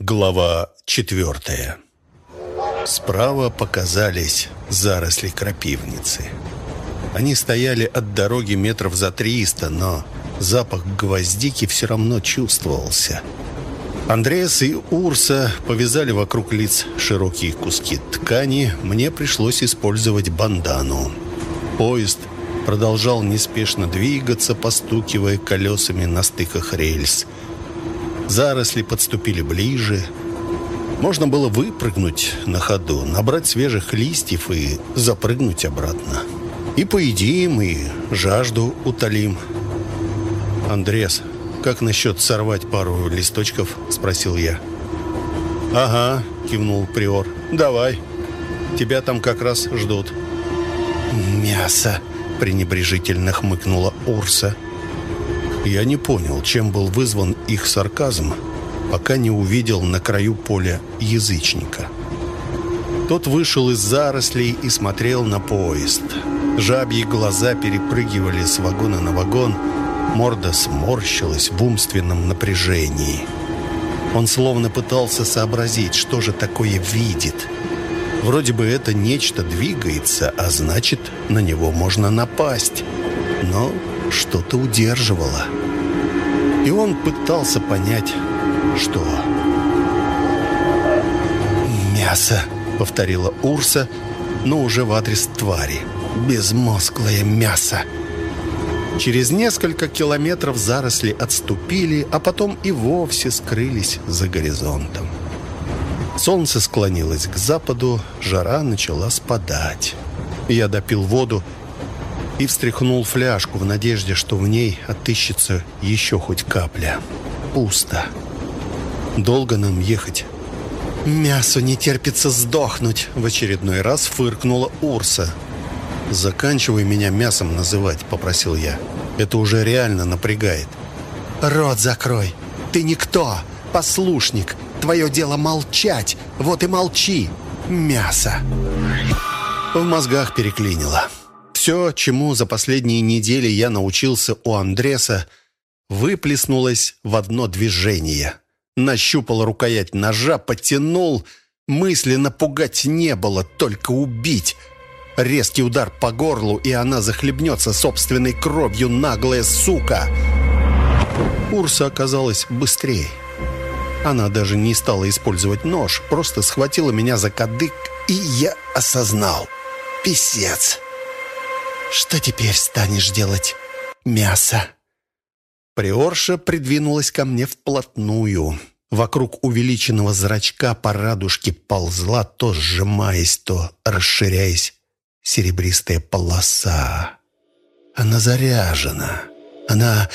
Глава 4. Справа показались заросли крапивницы. Они стояли от дороги метров за 300, но запах гвоздики все равно чувствовался. Андреас и Урса повязали вокруг лиц широкие куски ткани. Мне пришлось использовать бандану. Поезд продолжал неспешно двигаться, постукивая колесами на стыках рельс. Заросли подступили ближе. Можно было выпрыгнуть на ходу, набрать свежих листьев и запрыгнуть обратно. И поедим, и жажду утолим. «Андреас, как насчет сорвать пару листочков?» – спросил я. «Ага», – кивнул приор. «Давай. Тебя там как раз ждут». «Мясо», – пренебрежительно хмыкнула Урса. Я не понял, чем был вызван их сарказм, пока не увидел на краю поля язычника. Тот вышел из зарослей и смотрел на поезд. Жабьи глаза перепрыгивали с вагона на вагон, морда сморщилась в умственном напряжении. Он словно пытался сообразить, что же такое видит. Вроде бы это нечто двигается, а значит, на него можно напасть. Но что-то удерживало. И он пытался понять, что. «Мясо», — повторила Урса, но уже в адрес твари. «Безмозглое мясо». Через несколько километров заросли отступили, а потом и вовсе скрылись за горизонтом. Солнце склонилось к западу, жара начала спадать. Я допил воду и встряхнул фляжку в надежде, что в ней отыщется еще хоть капля. Пусто. Долго нам ехать? «Мясу не терпится сдохнуть», — в очередной раз фыркнула Урса. «Заканчивай меня мясом называть», — попросил я. «Это уже реально напрягает». «Рот закрой. Ты никто, послушник. Твое дело молчать. Вот и молчи. Мясо». В мозгах переклинило. Все, чему за последние недели я научился у Андреса, выплеснулось в одно движение. Нащупал рукоять ножа, потянул. Мысли напугать не было, только убить. Резкий удар по горлу, и она захлебнется собственной кровью, наглая сука. Урса оказалась быстрее. Она даже не стала использовать нож, просто схватила меня за кадык, и я осознал. Писец. «Что теперь станешь делать, мясо?» Приорша придвинулась ко мне вплотную. Вокруг увеличенного зрачка по радужке ползла, то сжимаясь, то расширяясь, серебристая полоса. Она заряжена. Она...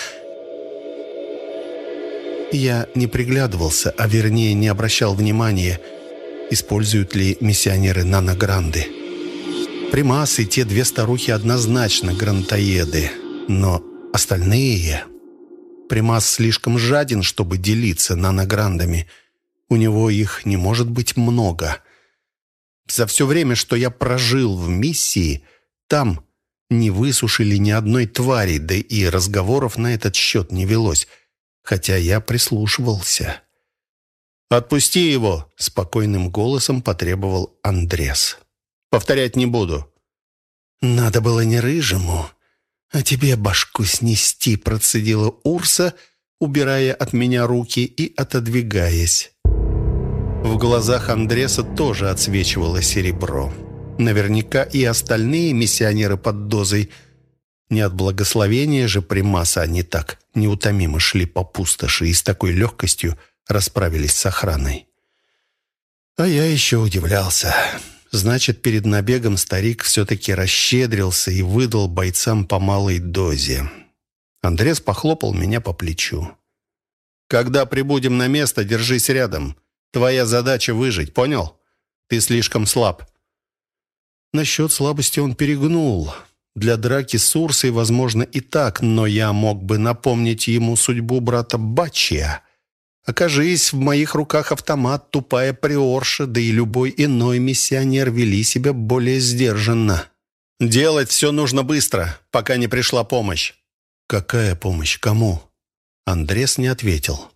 Я не приглядывался, а вернее не обращал внимания, используют ли миссионеры наногранды. Примас и те две старухи однозначно грантоеды, но остальные... Примас слишком жаден, чтобы делиться нанограндами. У него их не может быть много. За все время, что я прожил в миссии, там не высушили ни одной твари, да и разговоров на этот счет не велось, хотя я прислушивался. «Отпусти его!» — спокойным голосом потребовал Андрес. «Повторять не буду». «Надо было не рыжему, а тебе башку снести», — процедила Урса, убирая от меня руки и отодвигаясь. В глазах Андреса тоже отсвечивало серебро. Наверняка и остальные миссионеры под дозой. Не от благословения же Примаса они так неутомимо шли по пустоши и с такой легкостью расправились с охраной. А я еще удивлялся. Значит, перед набегом старик все-таки расщедрился и выдал бойцам по малой дозе. Андрес похлопал меня по плечу. «Когда прибудем на место, держись рядом. Твоя задача выжить, понял? Ты слишком слаб». Насчет слабости он перегнул. Для драки с Урсой, возможно, и так, но я мог бы напомнить ему судьбу брата Бачия. Окажись в моих руках автомат, тупая приорша, да и любой иной миссионер вели себя более сдержанно. «Делать все нужно быстро, пока не пришла помощь». «Какая помощь? Кому?» Андрес не ответил.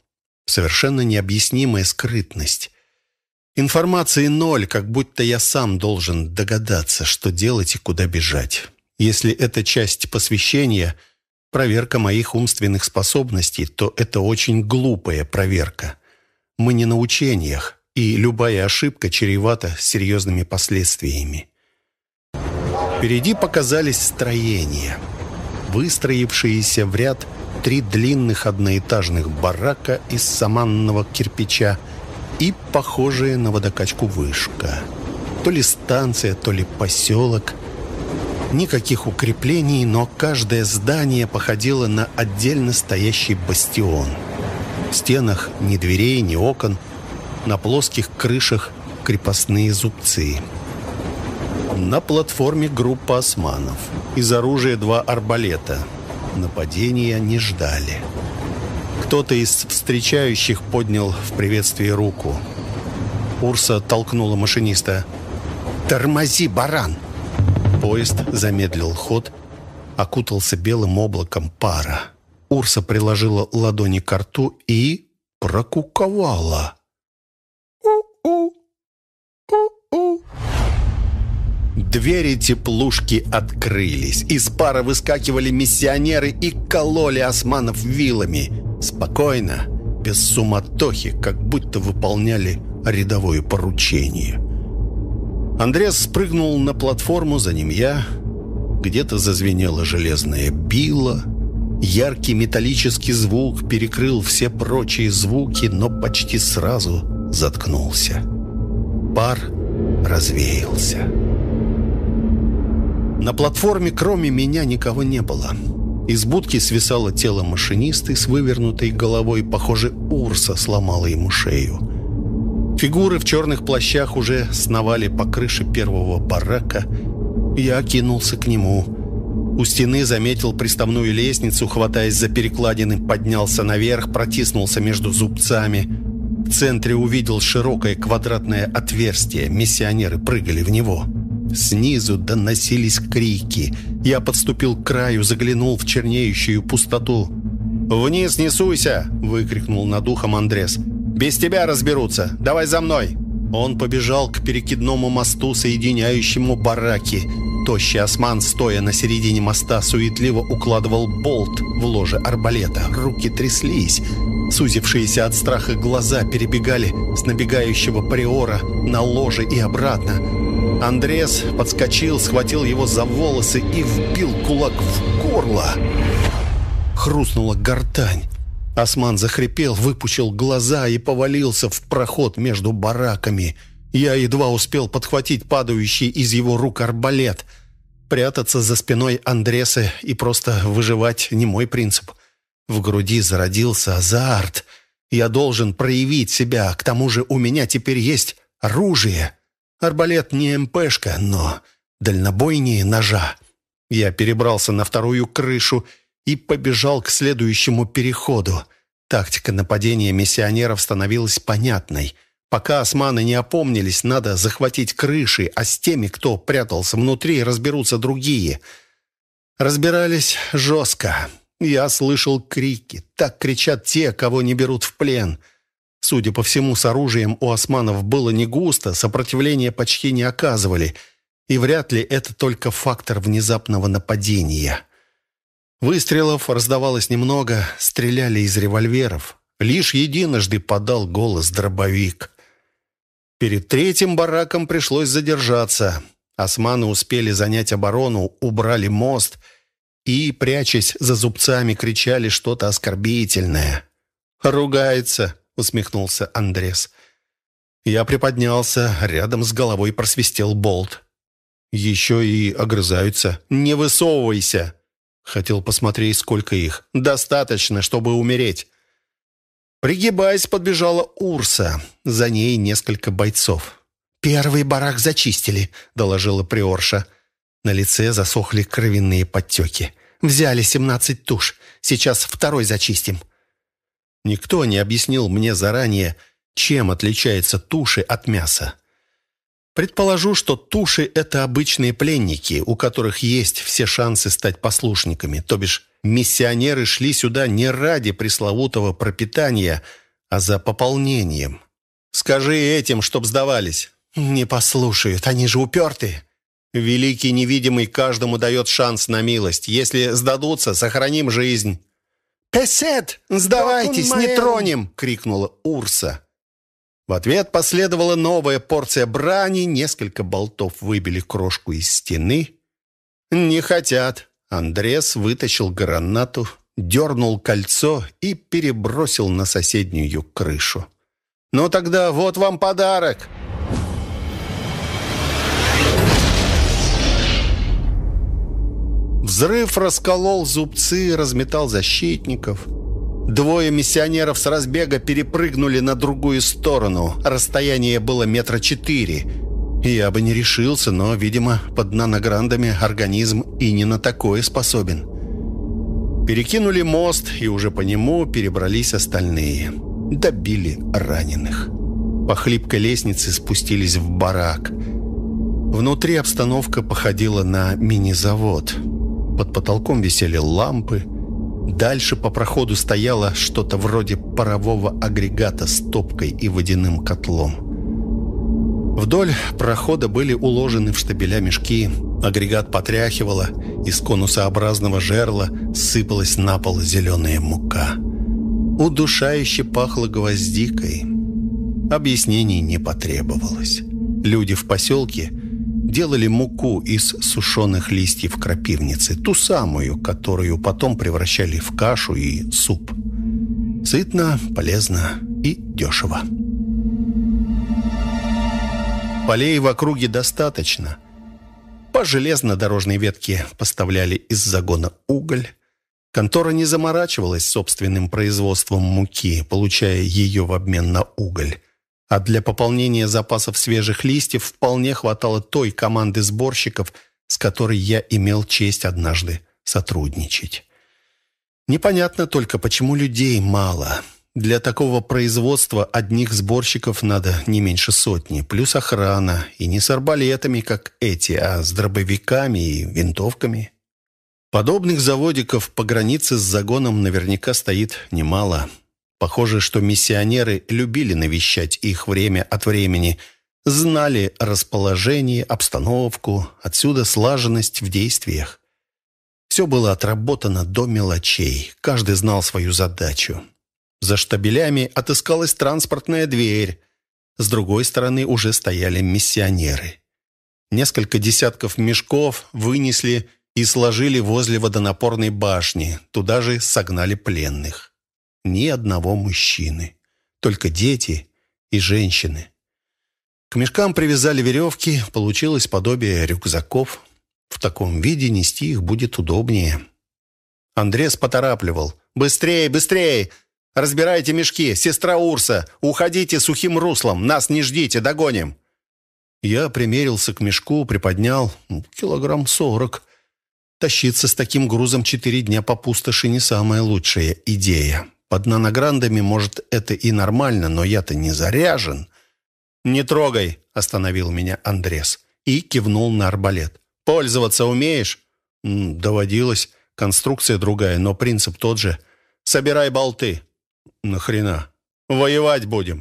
Совершенно необъяснимая скрытность. Информации ноль, как будто я сам должен догадаться, что делать и куда бежать. Если это часть посвящения, проверка моих умственных способностей, то это очень глупая проверка. Мы не на учениях, и любая ошибка чревата серьезными последствиями. Впереди показались строения, выстроившиеся в ряд 3 длинных одноэтажных барака из саманного кирпича и похожая на водокачку вышка. То ли станция, то ли поселок. Никаких укреплений, но каждое здание походило на отдельно стоящий бастион. В стенах ни дверей, ни окон, на плоских крышах крепостные зубцы. На платформе группа османов. Из оружия 2 арбалета. Нападения не ждали. Кто-то из встречающих поднял в приветствии руку. Урса толкнула машиниста. «Тормози, баран!» Поезд замедлил ход, окутался белым облаком пара. Урса приложила ладони к рту и прокуковала. «У-у! У-у!» Двери теплушки открылись. Из пара выскакивали миссионеры и кололи османов вилами. Спокойно, без суматохи, как будто выполняли рядовое поручение. Андрес спрыгнул на платформу, за ним я. Где-то зазвенела железная била. Яркий металлический звук перекрыл все прочие звуки, но почти сразу заткнулся. Пар развеялся. На платформе кроме меня никого не было. Из будки свисало тело машинисты с вывернутой головой. Похоже, Урса сломала ему шею. Фигуры в черных плащах уже сновали по крыше первого барака. Я кинулся к нему. У стены заметил приставную лестницу, хватаясь за перекладины, поднялся наверх, протиснулся между зубцами. В центре увидел широкое квадратное отверстие. Миссионеры прыгали в него. Снизу доносились крики. Я подступил к краю, заглянул в чернеющую пустоту. «Вниз не суйся!» — выкрикнул над ухом Андрес. «Без тебя разберутся! Давай за мной!» Он побежал к перекидному мосту, соединяющему бараки. Тощий осман, стоя на середине моста, суетливо укладывал болт в ложе арбалета. Руки тряслись. Сузившиеся от страха глаза перебегали с набегающего приора на ложе и обратно. Андрес подскочил, схватил его за волосы и вбил кулак в горло. Хрустнула гортань. Осман захрипел, выпучил глаза и повалился в проход между бараками. Я едва успел подхватить падающий из его рук арбалет. Прятаться за спиной Андреса и просто выживать не мой принцип. В груди зародился азарт. Я должен проявить себя. К тому же у меня теперь есть оружие. Арбалет не МПшка, но дальнобойнее ножа. Я перебрался на вторую крышу и побежал к следующему переходу. Тактика нападения миссионеров становилась понятной. Пока османы не опомнились, надо захватить крыши, а с теми, кто прятался внутри, разберутся другие. Разбирались жестко. Я слышал крики. Так кричат те, кого не берут в плен. Судя по всему, с оружием у османов было не густо, сопротивления почти не оказывали. И вряд ли это только фактор внезапного нападения. Выстрелов раздавалось немного, стреляли из револьверов. Лишь единожды подал голос дробовик. Перед третьим бараком пришлось задержаться. Османы успели занять оборону, убрали мост и, прячась за зубцами, кричали что-то оскорбительное. «Ругается», — усмехнулся Андрес. Я приподнялся, рядом с головой просвистел болт. «Еще и огрызаются. Не высовывайся!» Хотел посмотреть, сколько их. «Достаточно, чтобы умереть». Пригибаясь, подбежала Урса. За ней несколько бойцов. «Первый барак зачистили», — доложила приорша. На лице засохли кровяные подтеки. «Взяли 17 туш. Сейчас второй зачистим». Никто не объяснил мне заранее, чем отличаются туши от мяса. Предположу, что туши — это обычные пленники, у которых есть все шансы стать послушниками. То бишь, миссионеры шли сюда не ради пресловутого пропитания, а за пополнением. Скажи этим, чтоб сдавались». «Не послушают, они же упертые». «Великий невидимый каждому дает шанс на милость. Если сдадутся, сохраним жизнь». «Песет! Сдавайтесь, не тронем!» — крикнула Урса. В ответ последовала новая порция брани, несколько болтов выбили крошку из стены. «Не хотят». Андрес вытащил гранату, дернул кольцо и перебросил на соседнюю крышу. «Ну тогда вот вам подарок!» Взрыв расколол зубцы, разметал защитников. Двое миссионеров с разбега перепрыгнули на другую сторону. Расстояние было 4 метра. Я бы не решился, но, видимо, под нанограндами организм и не на такое способен. Перекинули мост, и уже по нему перебрались остальные. Добили раненых. По хлипкой лестнице спустились в барак. Внутри обстановка походила на мини-завод. Под потолком висели лампы. Дальше по проходу стояло что-то вроде парового агрегата с топкой и водяным котлом. Вдоль прохода были уложены в штабеля мешки. Агрегат потряхивало, из конусообразного жерла сыпалась на пол зеленая мука. Удушающе пахло гвоздикой. Объяснений не потребовалось. Люди в поселке делали муку из сушеных листьев крапивницы, ту самую, которую потом превращали в кашу и суп. Сытно, полезно и дешево. Полей в округе достаточно. По железнодорожной ветке поставляли из загона уголь. Контора не заморачивалась собственным производством муки, получая ее в обмен на уголь. А для пополнения запасов свежих листьев вполне хватало той команды сборщиков, с которой я имел честь однажды сотрудничать. Непонятно только, почему людей мало. Для такого производства одних сборщиков надо не меньше 100, плюс охрана, и не с арбалетами, как эти, а с дробовиками и винтовками. Подобных заводиков по границе с загоном наверняка стоит немало. Похоже, что миссионеры любили навещать их время от времени, знали расположение, обстановку, отсюда слаженность в действиях. Все было отработано до мелочей, каждый знал свою задачу. За штабелями отыскалась транспортная дверь. С другой стороны уже стояли миссионеры. Несколько десятков мешков вынесли и сложили возле водонапорной башни. Туда же согнали пленных. Ни одного мужчины. Только дети и женщины. К мешкам привязали веревки. Получилось подобие рюкзаков. В таком виде нести их будет удобнее. Андрес поторапливал. «Быстрее, быстрее! Разбирайте мешки! Сестра Урса! Уходите сухим руслом! Нас не ждите, догоним!» Я примерился к мешку, приподнял. 40 килограмм. Тащиться с таким грузом 4 дня по пустоши не самая лучшая идея. Под нанограндами, может, это и нормально, но я-то не заряжен. «Не трогай!» – остановил меня Андрес и кивнул на арбалет. «Пользоваться умеешь?» «Доводилось. Конструкция другая, но принцип тот же. Собирай болты». «Нахрена? Воевать будем».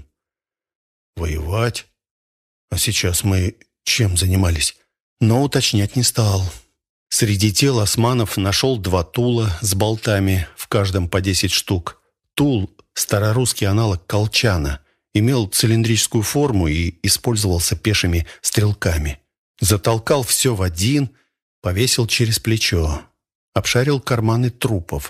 «Воевать? А сейчас мы чем занимались?» Но уточнять не стал. Среди тел османов нашел 2 тула с болтами, в каждом по 10 штук. Тул – старорусский аналог колчана, имел цилиндрическую форму и использовался пешими стрелками. Затолкал все в один, повесил через плечо. Обшарил карманы трупов.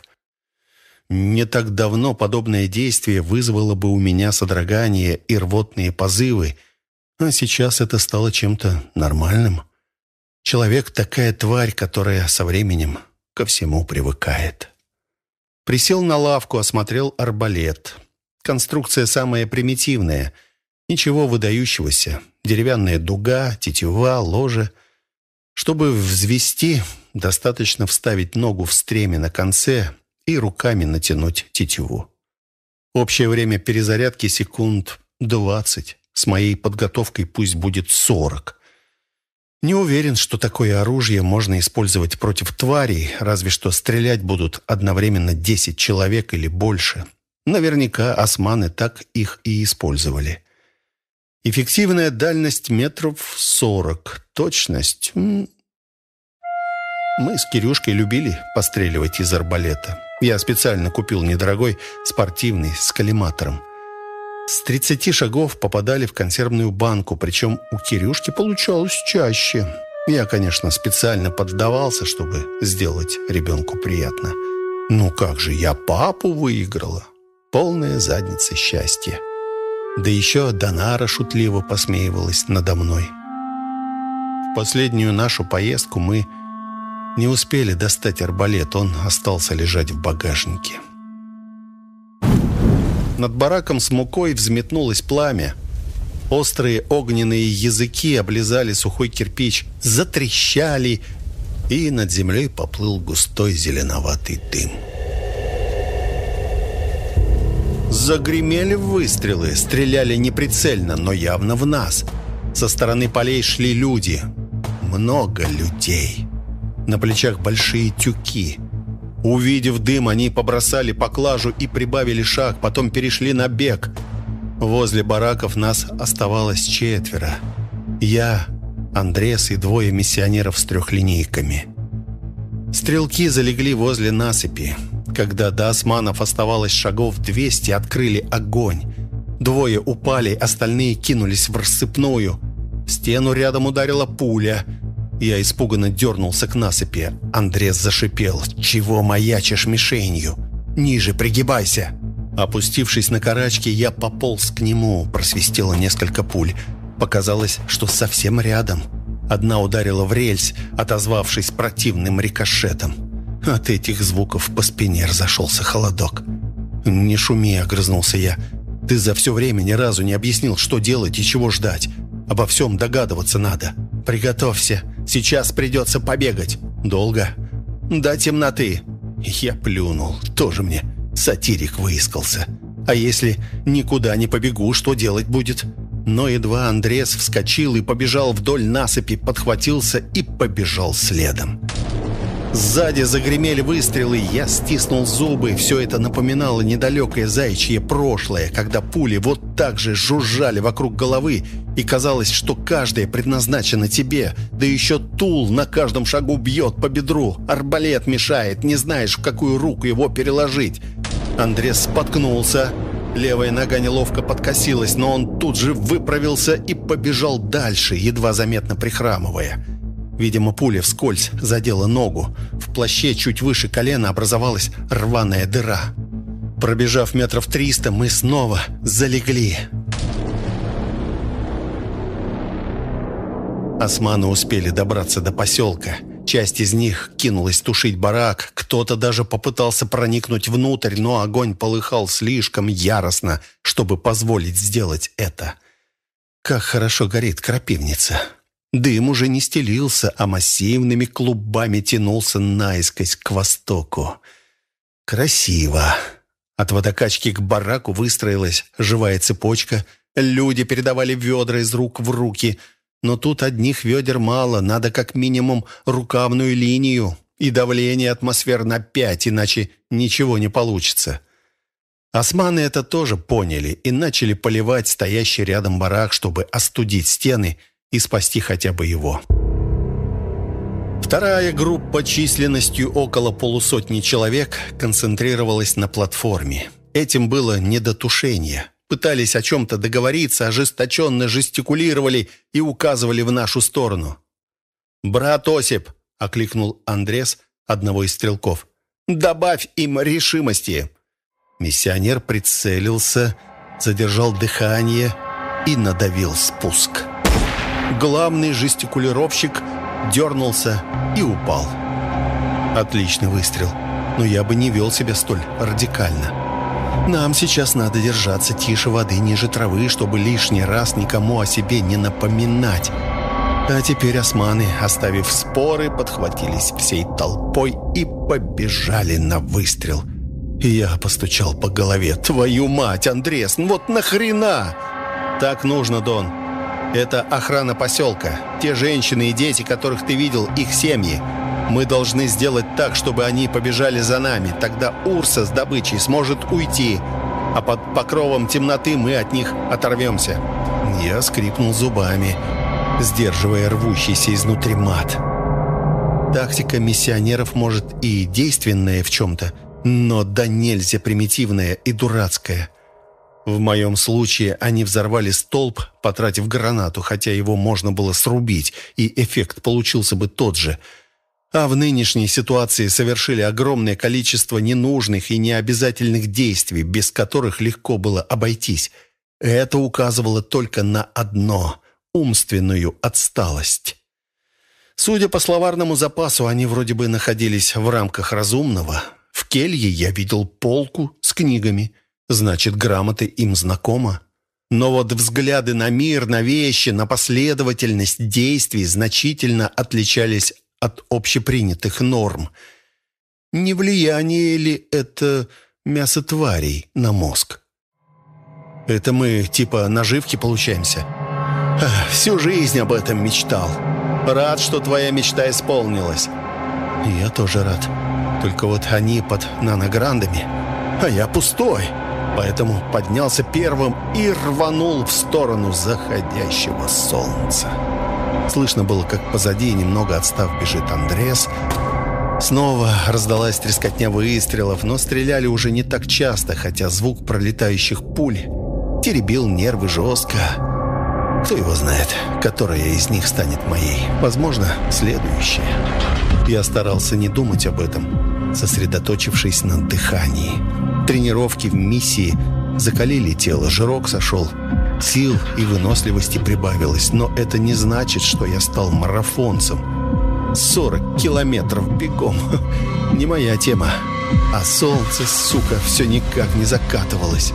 Не так давно подобное действие вызвало бы у меня содрогание и рвотные позывы, а сейчас это стало чем-то нормальным. Человек – такая тварь, которая со временем ко всему привыкает. Присел на лавку, осмотрел арбалет. Конструкция самая примитивная. Ничего выдающегося. Деревянная дуга, тетива, ложе. Чтобы взвести, достаточно вставить ногу в стремя на конце и руками натянуть тетиву. Общее время перезарядки секунд 20. С моей подготовкой пусть будет 40. Не уверен, что такое оружие можно использовать против тварей, разве что стрелять будут одновременно 10 человек или больше. Наверняка османы так их и использовали. Эффективная дальность метров 40. Точность. Мы с Кирюшкой любили постреливать из арбалета. Я специально купил недорогой спортивный с коллиматором. С 30 шагов попадали в консервную банку, причем у Кирюшки получалось чаще. Я, конечно, специально поддавался, чтобы сделать ребенку приятно. Ну как же, я папу выиграла. Полная задница счастья. Да еще Донара шутливо посмеивалась надо мной. В последнюю нашу поездку мы не успели достать арбалет, он остался лежать в багажнике. Над бараком с мукой взметнулось пламя. Острые огненные языки облизали сухой кирпич, затрещали, и над землей поплыл густой зеленоватый дым. Загремели выстрелы, стреляли неприцельно, но явно в нас. Со стороны полей шли люди. Много людей. На плечах большие тюки. Увидев дым, они побросали поклажу и прибавили шаг, потом перешли на бег. Возле бараков нас оставалось 4. Я, Андрес и 2 миссионеров с 3-линейками. Стрелки залегли возле насыпи. Когда до османов оставалось шагов 200, открыли огонь. 2 упали, остальные кинулись в рассыпную. В стену рядом ударила пуля. Я испуганно дернулся к насыпи. Андрес зашипел: «Чего маячишь мишенью? Ниже пригибайся!» Опустившись на карачки, я пополз к нему. Просвистело несколько пуль. Показалось, что совсем рядом. Одна ударила в рельс, отозвавшись противным рикошетом. От этих звуков по спине разошелся холодок. «Не шуми», — огрызнулся я. «Ты за все время ни разу не объяснил, что делать и чего ждать. Обо всем догадываться надо. Приготовься, сейчас придется побегать. Долго? До темноты». Я плюнул. Тоже мне сатирик выискался. А если никуда не побегу, что делать будет? Но едва Андрес вскочил и побежал вдоль насыпи, подхватился и побежал следом. Сзади загремели выстрелы, я стиснул зубы. Все это напоминало недалекое заячье прошлое, когда пули вот так же жужжали вокруг головы, и казалось, что каждая предназначена тебе. Да еще тул на каждом шагу бьет по бедру. Арбалет мешает, не знаешь, в какую руку его переложить. Андрес споткнулся. Левая нога неловко подкосилась, но он тут же выправился и побежал дальше, едва заметно прихрамывая. Видимо, пуля вскользь задела ногу. В плаще чуть выше колена образовалась рваная дыра. Пробежав метров 300, мы снова залегли. Османы успели добраться до поселка. Часть из них кинулась тушить барак. Кто-то даже попытался проникнуть внутрь, но огонь полыхал слишком яростно, чтобы позволить сделать это. Как хорошо горит крапивница. Дым уже не стелился, а массивными клубами тянулся наискось к востоку. Красиво. От водокачки к бараку выстроилась живая цепочка. Люди передавали ведра из рук в руки. Но тут одних ведер мало, надо как минимум рукавную линию и давление атмосфер на 5, иначе ничего не получится. Османы это тоже поняли и начали поливать стоящий рядом барак, чтобы остудить стены и спасти хотя бы его. Вторая группа численностью около полусотни человек концентрировалась на платформе. Этим было не до тушения. Пытались о чем-то договориться, ожесточенно жестикулировали и указывали в нашу сторону. «Брат Осип!» — окликнул Андрес, одного из стрелков. «Добавь им решимости!» Миссионер прицелился, задержал дыхание и надавил спуск. Главный жестикулировщик дернулся и упал. Отличный выстрел, но я бы не вел себя столь радикально. Нам сейчас надо держаться тише воды, ниже травы, чтобы лишний раз никому о себе не напоминать. А теперь османы, оставив споры, подхватились всей толпой и побежали на выстрел. Я постучал по голове. «Твою мать, Андрес, ну вот нахрена?» «Так нужно, Дон. Это охрана поселка. Те женщины и дети, которых ты видел, их семьи. Мы должны сделать так, чтобы они побежали за нами. Тогда Урса с добычей сможет уйти. а под покровом темноты мы от них оторвемся». Я скрипнул зубами, сдерживая рвущийся изнутри мат. Тактика миссионеров может и действенная в чем-то, но да нельзя примитивная и дурацкая. В моем случае они взорвали столб, потратив гранату, хотя его можно было срубить, и эффект получился бы тот же. А в нынешней ситуации совершили огромное количество ненужных и необязательных действий, без которых легко было обойтись. Это указывало только на одно – умственную отсталость. Судя по словарному запасу, они вроде бы находились в рамках разумного. В келье я видел полку с книгами. Значит, грамота им знакома. Но вот взгляды на мир, на вещи, на последовательность действий значительно отличались от общепринятых норм. Не влияние ли это мясо тварей на мозг? Это мы типа наживки получаемся? Всю жизнь об этом мечтал. Рад, что твоя мечта исполнилась. Я тоже рад. Только вот они под нанограндами, а я пустой. Поэтому поднялся первым и рванул в сторону заходящего солнца. Слышно было, как позади, немного отстав, бежит Андрес. Снова раздалась трескотня выстрелов, но стреляли уже не так часто, хотя звук пролетающих пуль теребил нервы жестко. Кто его знает, которая из них станет моей. Возможно, следующая. Я старался не думать об этом, сосредоточившись на дыхании. Тренировки в миссии закалили тело, жирок сошел, сил и выносливости прибавилось, но это не значит, что я стал марафонцем. 40 километров бегом. Не моя тема. А солнце, сука, все никак не закатывалось.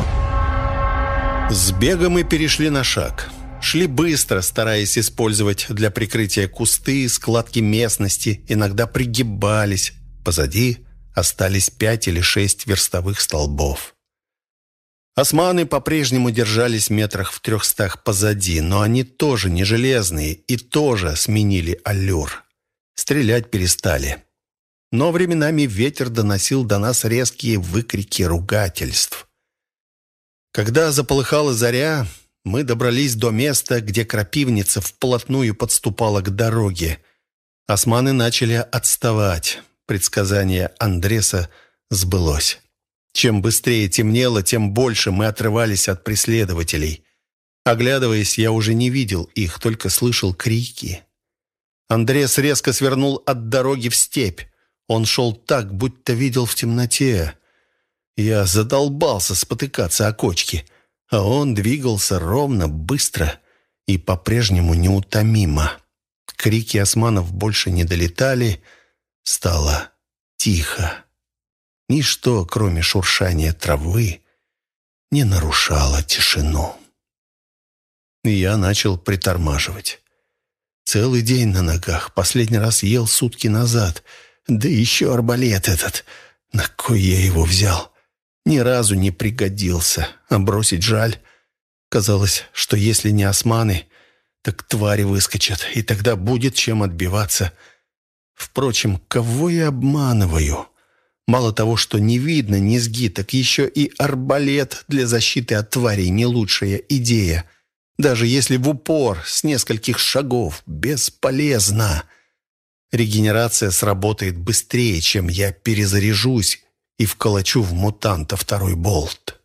С бега мы перешли на шаг. Шли быстро, стараясь использовать для прикрытия кусты, складки местности, иногда пригибались. Позади остались 5 или 6 верстовых столбов. Османы по-прежнему держались метрах в 300 позади, но они тоже не железные и тоже сменили аллюр. Стрелять перестали. Но временами ветер доносил до нас резкие выкрики ругательств. Когда заполыхала заря, мы добрались до места, где крапивница вплотную подступала к дороге. Османы начали отставать. Предсказание Андреса сбылось. Чем быстрее темнело, тем больше мы отрывались от преследователей. Оглядываясь, я уже не видел их, только слышал крики. Андрес резко свернул от дороги в степь. Он шел так, будто видел в темноте. Я задолбался спотыкаться о кочки, а он двигался ровно, быстро и по-прежнему неутомимо. Крики османов больше не долетали. Стало тихо. Ничто, кроме шуршания травы, не нарушало тишину. И я начал притормаживать. Целый день на ногах. Последний раз ел сутки назад. Да еще арбалет этот. На кой я его взял? Ни разу не пригодился. А бросить жаль. Казалось, что если не османы, так твари выскочат, и тогда будет чем отбиваться. Впрочем, кого я обманываю? Мало того, что не видно низги, так еще и арбалет для защиты от тварей не лучшая идея. Даже если в упор, с нескольких шагов, бесполезно. Регенерация сработает быстрее, чем я перезаряжусь и вколочу в мутанта второй болт.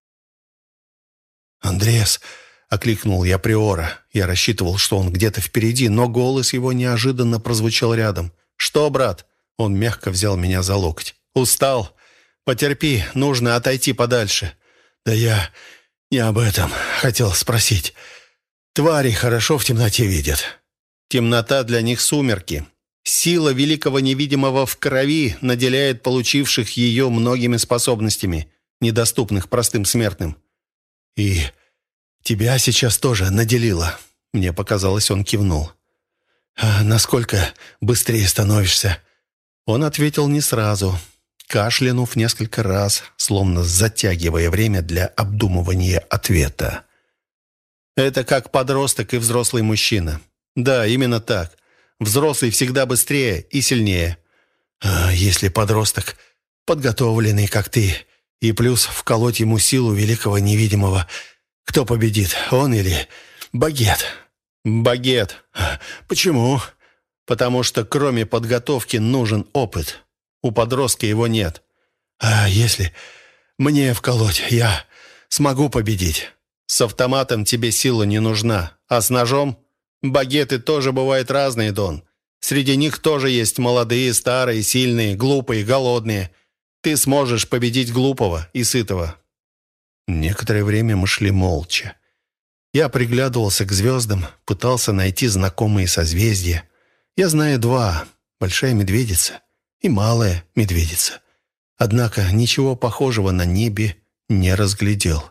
«Андреас!» — окликнул я Приора. Я рассчитывал, что он где-то впереди, но голос его неожиданно прозвучал рядом. «Что, брат?» — он мягко взял меня за локоть. «Устал? Потерпи, нужно отойти подальше». «Да я не об этом хотел спросить. Твари хорошо в темноте видят». «Темнота для них сумерки. Сила великого невидимого в крови наделяет получивших ее многими способностями, недоступных простым смертным». «И тебя сейчас тоже наделила?» Мне показалось, он кивнул. «А насколько быстрее становишься?» Он ответил не сразу, кашлянув несколько раз, словно затягивая время для обдумывания ответа. «Это как подросток и взрослый мужчина. Да, именно так. Взрослый всегда быстрее и сильнее». «А если подросток, подготовленный, как ты, И плюс вколоть ему силу великого невидимого. Кто победит, он или Багет? Багет. Почему? Потому что кроме подготовки нужен опыт. У подростка его нет. А если мне вколоть, я смогу победить? С автоматом тебе сила не нужна. А с ножом? Багеты тоже бывают разные, Дон. Среди них тоже есть молодые, старые, сильные, глупые, голодные. Ты сможешь победить глупого и сытого». Некоторое время мы шли молча. Я приглядывался к звездам, пытался найти знакомые созвездия. Я знаю два: Большая Медведица и Малая Медведица. Однако ничего похожего на небе не разглядел.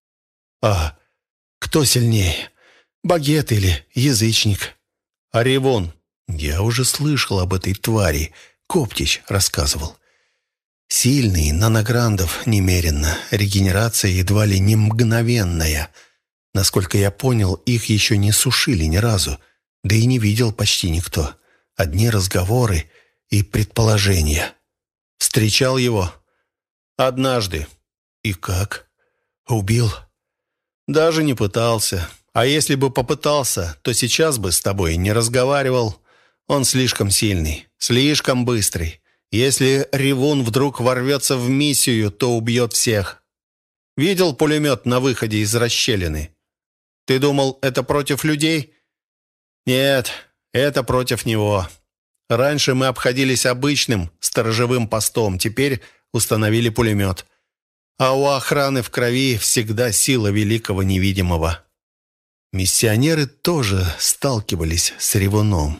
А кто сильнее, Багет или Язычник? Оревун. Я уже слышал об этой твари. Коптич рассказывал. Сильный, нанограндов немерено, регенерация едва ли не мгновенная. Насколько я понял, их еще не сушили ни разу, да и не видел почти никто. Одни разговоры и предположения. Встречал его? Однажды. И как? Убил? Даже не пытался. А если бы попытался, то сейчас бы с тобой не разговаривал. Он слишком сильный, слишком быстрый. Если ревун вдруг ворвется в миссию, то убьет всех. Видел пулемет на выходе из расщелины? Ты думал, это против людей? Нет, это против него. Раньше мы обходились обычным сторожевым постом, теперь установили пулемет. А у охраны в крови всегда сила великого невидимого. Миссионеры тоже сталкивались с ревуном.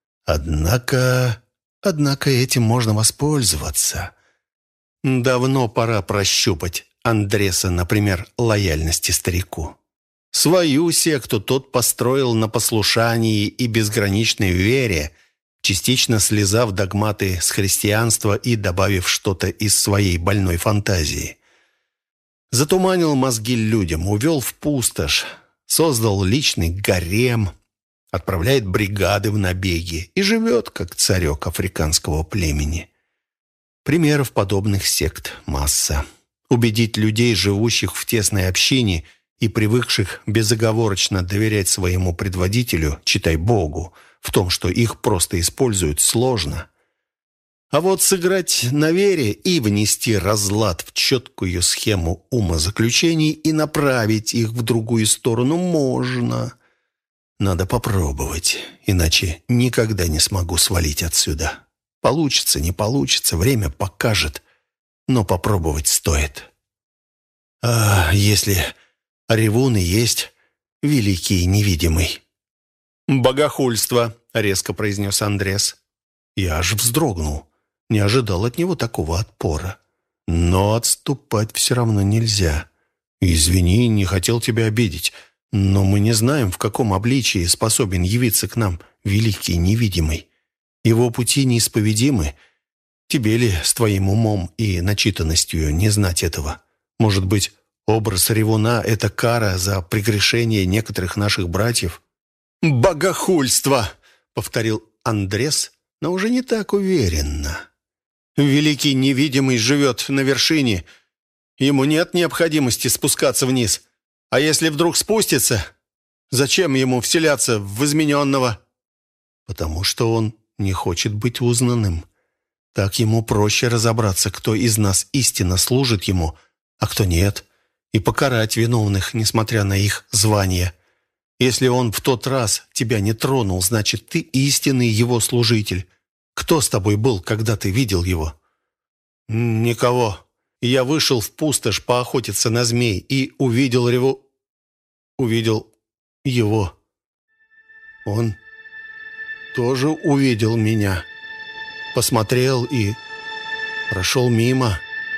Однако этим можно воспользоваться. Давно пора прощупать Андреса, например, лояльности старику. Свою секту тот построил на послушании и безграничной вере, частично слезав догматы с христианства и добавив что-то из своей больной фантазии. Затуманил мозги людям, увел в пустошь, создал личный гарем, отправляет бригады в набеги и живет, как царек африканского племени. Примеров подобных сект масса. Убедить людей, живущих в тесной общине и привыкших безоговорочно доверять своему предводителю, читай Богу, в том, что их просто используют, сложно. А вот сыграть на вере и внести разлад в четкую схему умозаключений и направить их в другую сторону можно. Надо попробовать, иначе никогда не смогу свалить отсюда. Получится, не получится, время покажет, но попробовать стоит. А если ревун и есть великий невидимый? «Богохульство», — резко произнес Андрес. Я аж вздрогнул, не ожидал от него такого отпора. Но отступать все равно нельзя. Извини, не хотел тебя обидеть, но мы не знаем, в каком обличии способен явиться к нам великий невидимый. Его пути неисповедимы. Тебе ли с твоим умом и начитанностью не знать этого? Может быть, образ ревуна — это кара за прегрешение некоторых наших братьев? «Богохульство!» — повторил Андрес, но уже не так уверенно. «Великий невидимый живет на вершине. Ему нет необходимости спускаться вниз. А если вдруг спустится, зачем ему вселяться в измененного?» «Потому что он не хочет быть узнанным. Так ему проще разобраться, кто из нас истинно служит ему, а кто нет, и покарать виновных, несмотря на их звание. Если он в тот раз тебя не тронул, значит, ты истинный его служитель. Кто с тобой был, когда ты видел его?» «Никого. Я вышел в пустошь поохотиться на змей и увидел его. Он тоже увидел меня. Посмотрел и прошел мимо.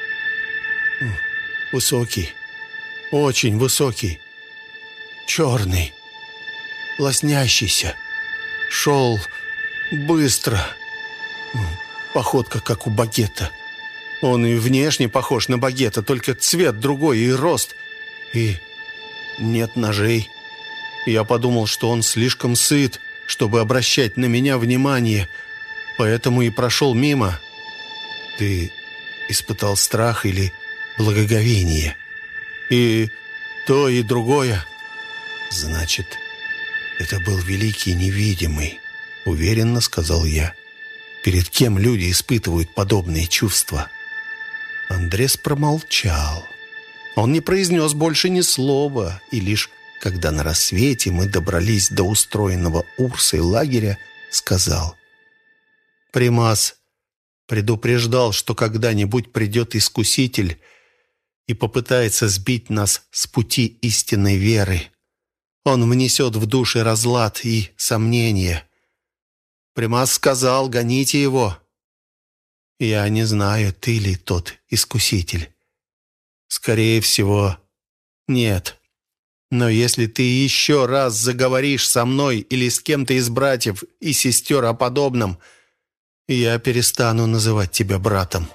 Высокий, очень высокий, черный, лоснящийся. Шел быстро. Походка, как у Багета. Он и внешне похож на Багета, только цвет другой и рост. И нет ножей. Я подумал, что он слишком сыт, чтобы обращать на меня внимание, поэтому и прошел мимо. Ты испытал страх или благоговение. И то, и другое. Значит, это был великий невидимый, уверенно сказал я. Перед кем люди испытывают подобные чувства? Андрес промолчал. Он не произнес больше ни слова, и лишь когда на рассвете мы добрались до устроенного Урсой лагеря, сказал: «Примас предупреждал, что когда-нибудь придет Искуситель и попытается сбить нас с пути истинной веры. Он внесет в души разлад и сомнения. Примас сказал: гоните его. Я не знаю, ты ли тот Искуситель. Скорее всего, нет. Но если ты еще раз заговоришь со мной или с кем-то из братьев и сестер о подобном, я перестану называть тебя братом».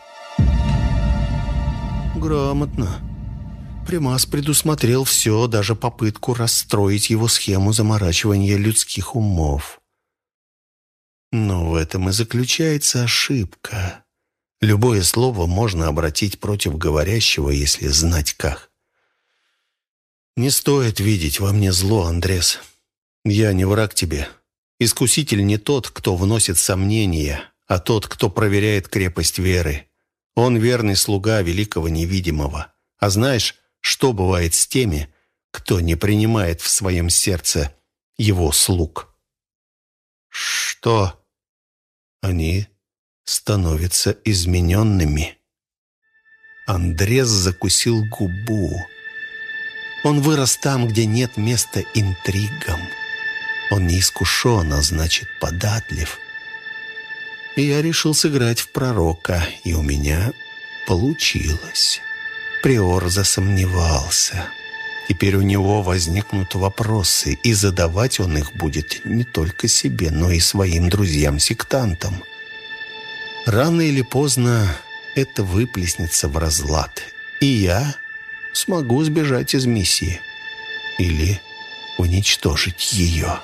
Грамотно. Примас предусмотрел все, даже попытку расстроить его схему заморачивания людских умов. Но в этом и заключается ошибка. Любое слово можно обратить против говорящего, если знать как. Не стоит видеть во мне зло, Андрес. Я не враг тебе. Искуситель не тот, кто вносит сомнения, а тот, кто проверяет крепость веры. Он верный слуга великого невидимого. А знаешь, что бывает с теми, кто не принимает в своем сердце его слуг? Что? Они становятся измененными. Андрес закусил губу. Он вырос там, где нет места интригам. Он не искушен, а значит податлив. И я решил сыграть в пророка, и у меня получилось. Приор засомневался. Теперь у него возникнут вопросы, и задавать он их будет не только себе, но и своим друзьям-сектантам. Рано или поздно это выплеснется в разлад, и я смогу сбежать из миссии или уничтожить ее.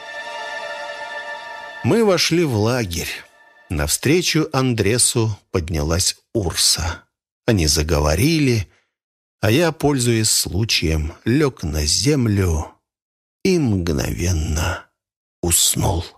Мы вошли в лагерь. Навстречу Андресу поднялась Урса. Они заговорили, а я, пользуясь случаем, лег на землю и мгновенно уснул.